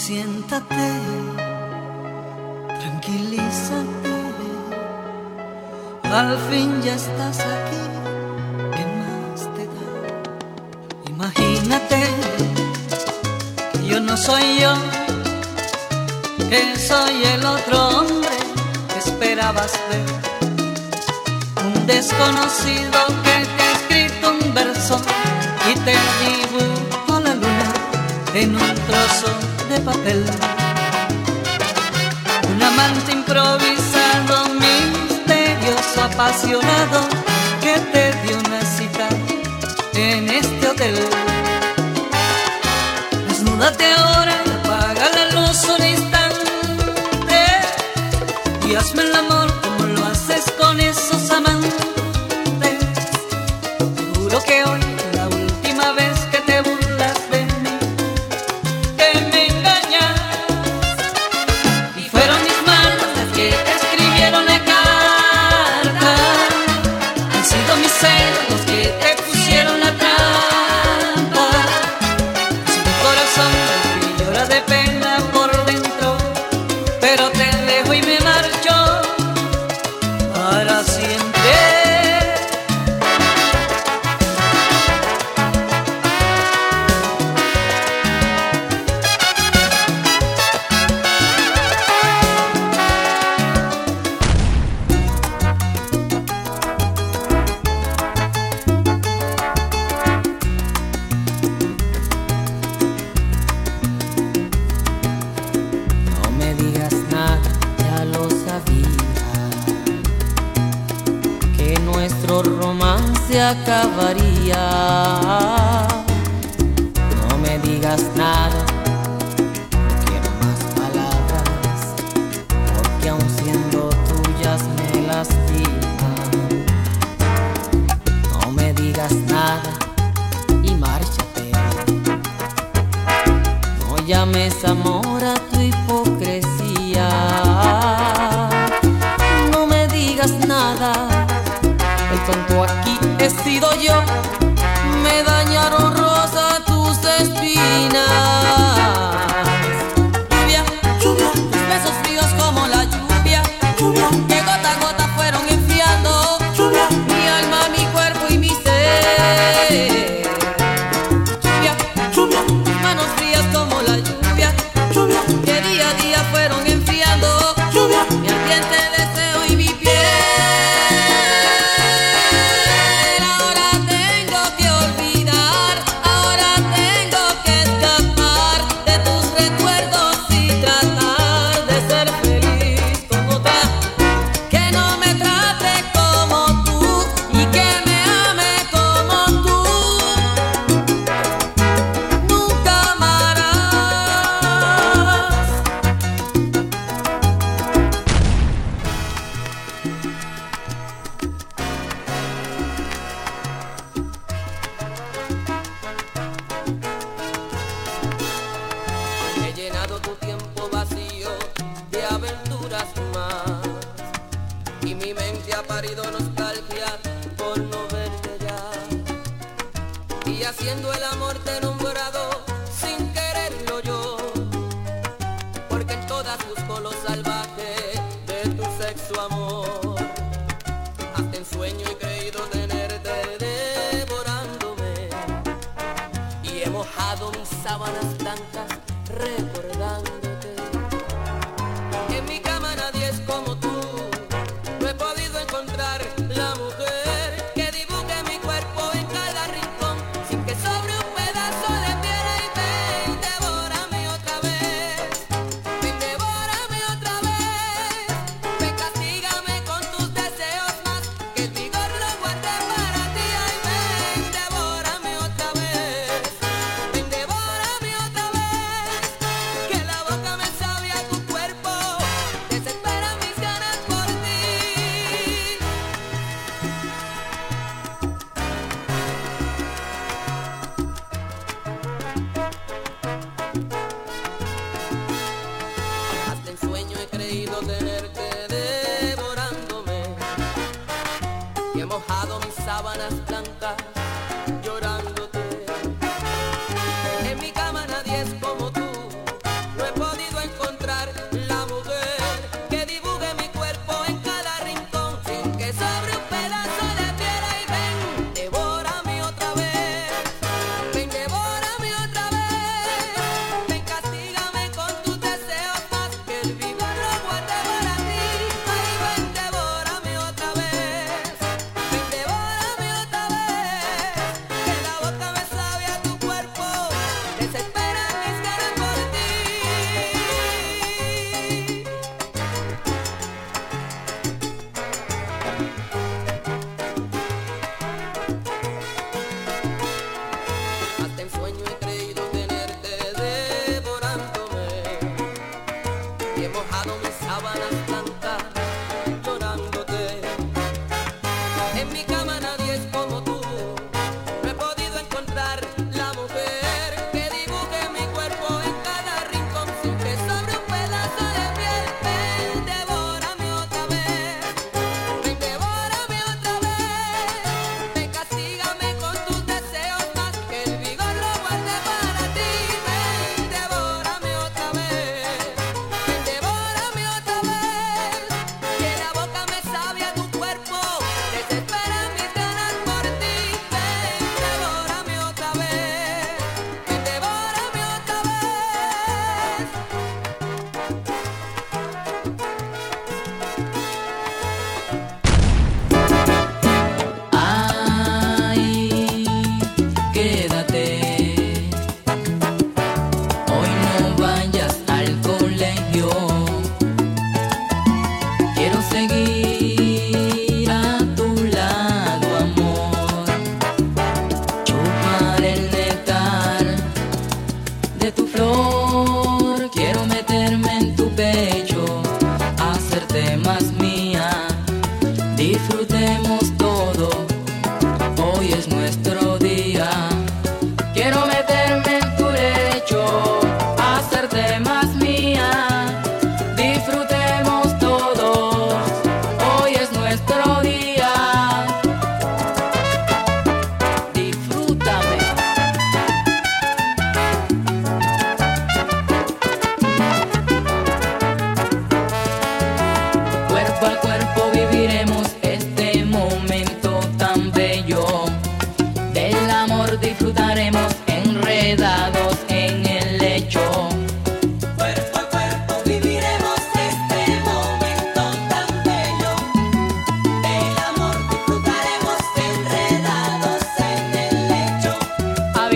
siéntate, tranquilízate. Al fin ya estás aquí, ¿qué más te da? Imagínate que yo no soy yo, que soy el otro hombre que esperabas ver. Un desconocido que te ha escrito un verso y te dibujó la luna en un trozo de papel. Un amante improvisado, misterioso, apasionado, que te dio una cita en este hotel. Desnúdate ahora, apaga la luz un instante y hazme el amor como lo haces con esos amantes. Seguro que hoy es la última vez que te burlas de mí, que me engañas. Y fueron mis manos las que te escribieron la carta, han sido mis celos los que te pusieron la trampa. Si mi corazón que llora de pena por dentro, pero te dejo y me marcho para siempre. No me digas nada, ya lo sabía, que nuestro romance acabaría. No me digas nada, no quiero más palabras, porque aun siendo tuyas me lastiman. No me digas nada y márchate. No llames amor a tu hipocresía. No me digas nada, el tonto aquí he sido yo. Me dañaron rosa tus espinas. Lluvia, lluvia, tus besos fríos como la lluvia, lluvia, que gota a gota fueron enfriando, lluvia, mi alma, mi cuerpo y mi ser. Lluvia, lluvia, tus manos frías como la lluvia, lluvia, que día a día fueron enfriando, lluvia, mi ardiente deseo y mi piel. Ahora tengo que olvidar, ahora tengo que escapar de tus recuerdos y tratar de ser feliz con otra que no me trate como tú y que me ame como tú. Nunca amarás. He llenado tu tiempo vacío de aventuras más, y mi mente ha parido nostalgia por no verte ya. Y haciendo el amor te he nombrado sin quererlo yo, porque en todas busco lo salvaje de tu sexo amor. Hasta en sueño he creído tenerte devorándome, y he mojado mis sábanas blancas recordándote. En mi cama nadie es como tú, no he podido encontrar la mujer que dibuje mi cuerpo en cada rincón, sin que sobre un pedazo de piel. Y ven, devórame otra vez, ven, devórame otra vez, ven, castígame con tus deseos más, que el vigor lo guarde para ti. Ay, ven, devórame otra vez, ven, devórame otra vez, que la boca me sabe a tu cuerpo, desespera mis ganas por ti. Hasta en sueño he creído tenerte devorándome, y he mojado mis sábanas blancas llorándote. En mi cama nadie es como tú, no he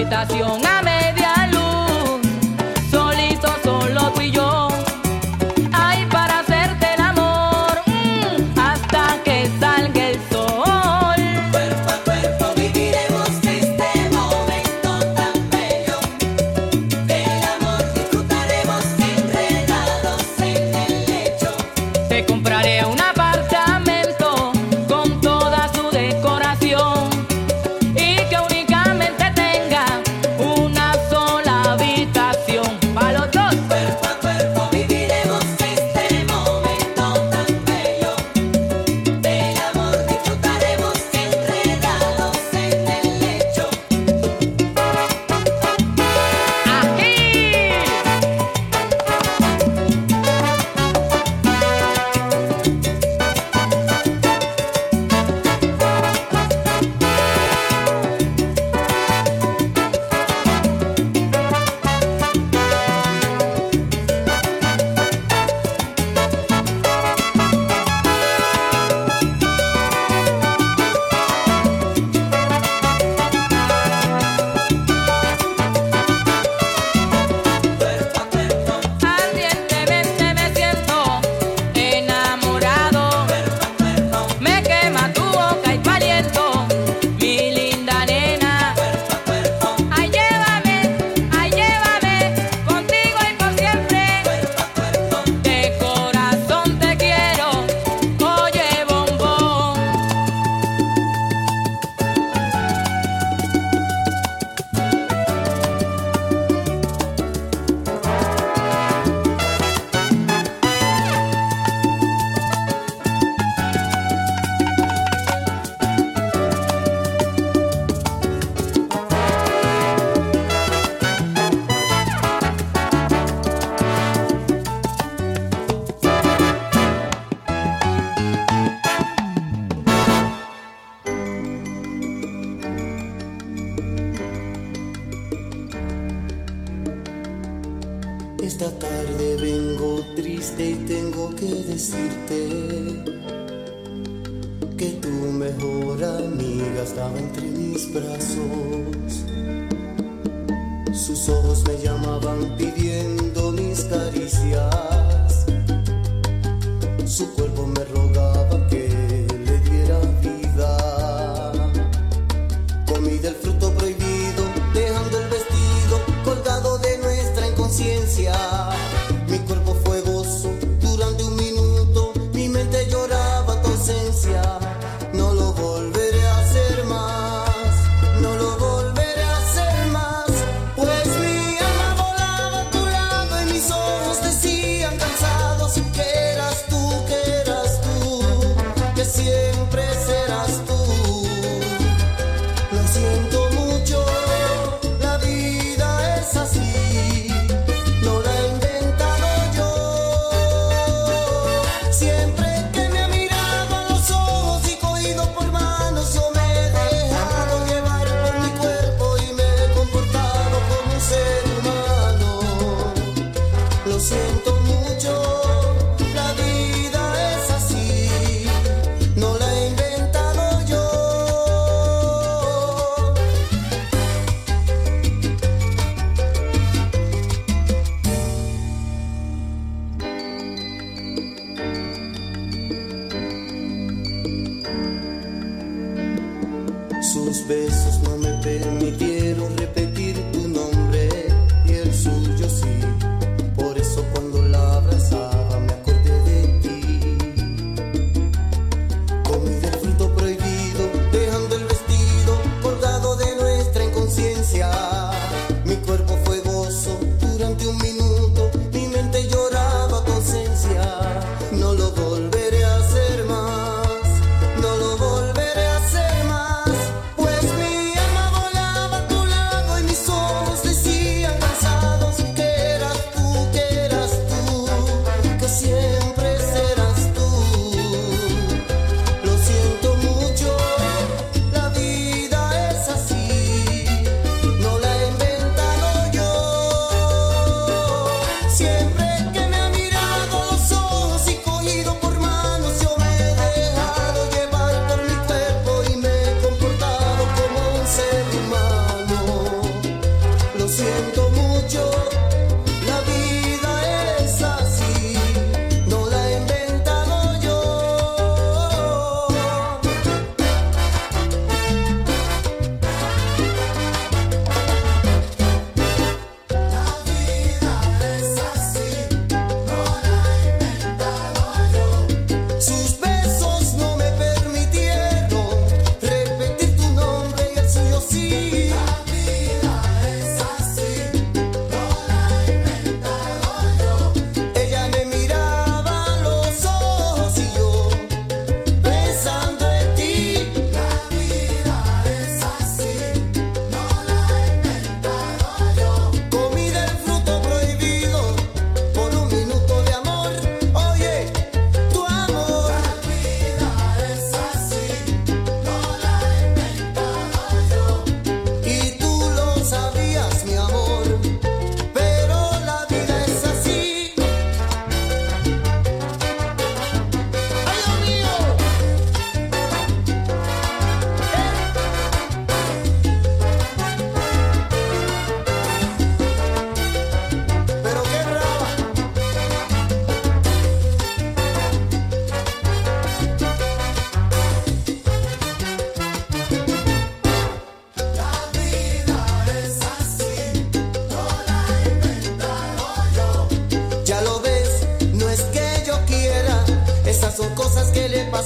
habitación a media luz, solito, solo tú y yo. Ay, para hacerte el amor, hasta que salga el sol. Cuerpo a cuerpo viviremos este momento tan bello. Del amor disfrutaremos enredados en el lecho. Te compraré un apartamento con toda su decoración y que únicamente tenga una sola habitación para los dos. Cuerpo a cuerpo viviremos este momento tan bello. Del amor disfrutaremos enredados en el lecho. ¡Aquí! Cuerpo a cuerpo, Ardientemente me siento enamorado. cuerpo a cuerpo, Me quema tu boca y tu aliento, mi linda nena. cuerpo a cuerpo, Ay, llévame contigo y por siempre. cuerpo a cuerpo. De corazón te quiero, oye bombón. Esta tarde vengo triste y tengo que decirte que tu mejor amiga estaba entre mis brazos. Sus ojos me llamaban pidiendo mis caricias. Su cuerpo me rogaba que le diera vida. Comí del fruto prohibido, dejando el vestido colgado de nuestra inconsciencia. Mi cuerpo fue gozo durante un minuto, mi mente lloraba tu ausencia. No lo volveré a hacer más, no lo volveré a hacer más. Pues mi alma volaba a tu lado y mis ojos decían cansados que eras tú, que siempre serás tú. Lo siento mucho, la vida es así, no la he inventado yo. Siempre que me ha mirado a los ojos y cogido por manos, yo me he dejado llevar por mi cuerpo y me he comportado como un ser humano. Lo siento mucho, la vida es así, no la he inventado yo. Sus besos no me permitieron repetir tu nombre y el suyo sí. Por eso cuando la abrazaba me acordé de ti. Comí del fruto prohibido, dejando el vestido colgado de nuestra inconsciencia. Mi cuerpo fue gozo durante un minuto, mi mente lloraba tu ausencia. No lo volveré a hacer más, no lo volveré a hacer más. Pues mi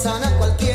sana cualquier